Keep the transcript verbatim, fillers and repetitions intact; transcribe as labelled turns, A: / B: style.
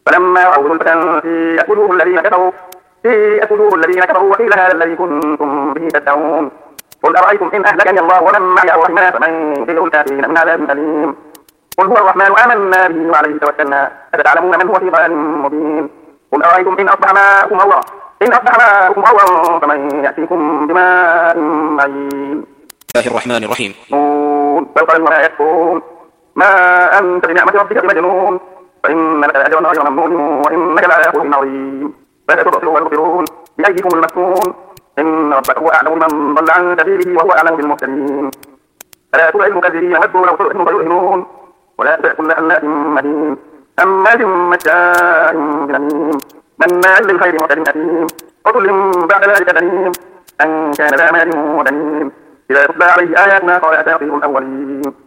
A: فلما رأوا زلفة سيئت وجوه الذين كفروا سيئت وجوه الذين كفروا وقيل هذا الذي كنتم به تدعون قل أرأيتم إن أهلكني الله ومن معي أو رحمنا فمن يجير الكافرين من عذاب أليم قل هو الرحمن آمنا به وعليه توكلنا فتعلمون من هو في ضلال مبين قل أرأيتم إن أصبح ماؤكم غورا إن أصبح ماؤكم غورا فمن يأتيكم بماء معين.
B: الله الرحمن الرحيم.
A: نون والقلم وما يكفرون ما أنت بنعمة ربك بمجنون فإن لك أجرا غير ممنون وإنك لعلى خلق عظيم فستبصر ويبصرون بأيكم المفتون إن ربك هو أعلم بمن ضل عن سبيله وهو أعلم بالمهتدين فلا تطع المكذبين ودوا لو تؤمنوا فيؤمنون ولا تطع كل حلاف مهين هماز مشاء بنميم مناع للخير معتد أثيم عتل بعد ذلك دنيم أن كان ذا مال وبنين إذا تتلى عليه آياتنا قال أساطير الأولين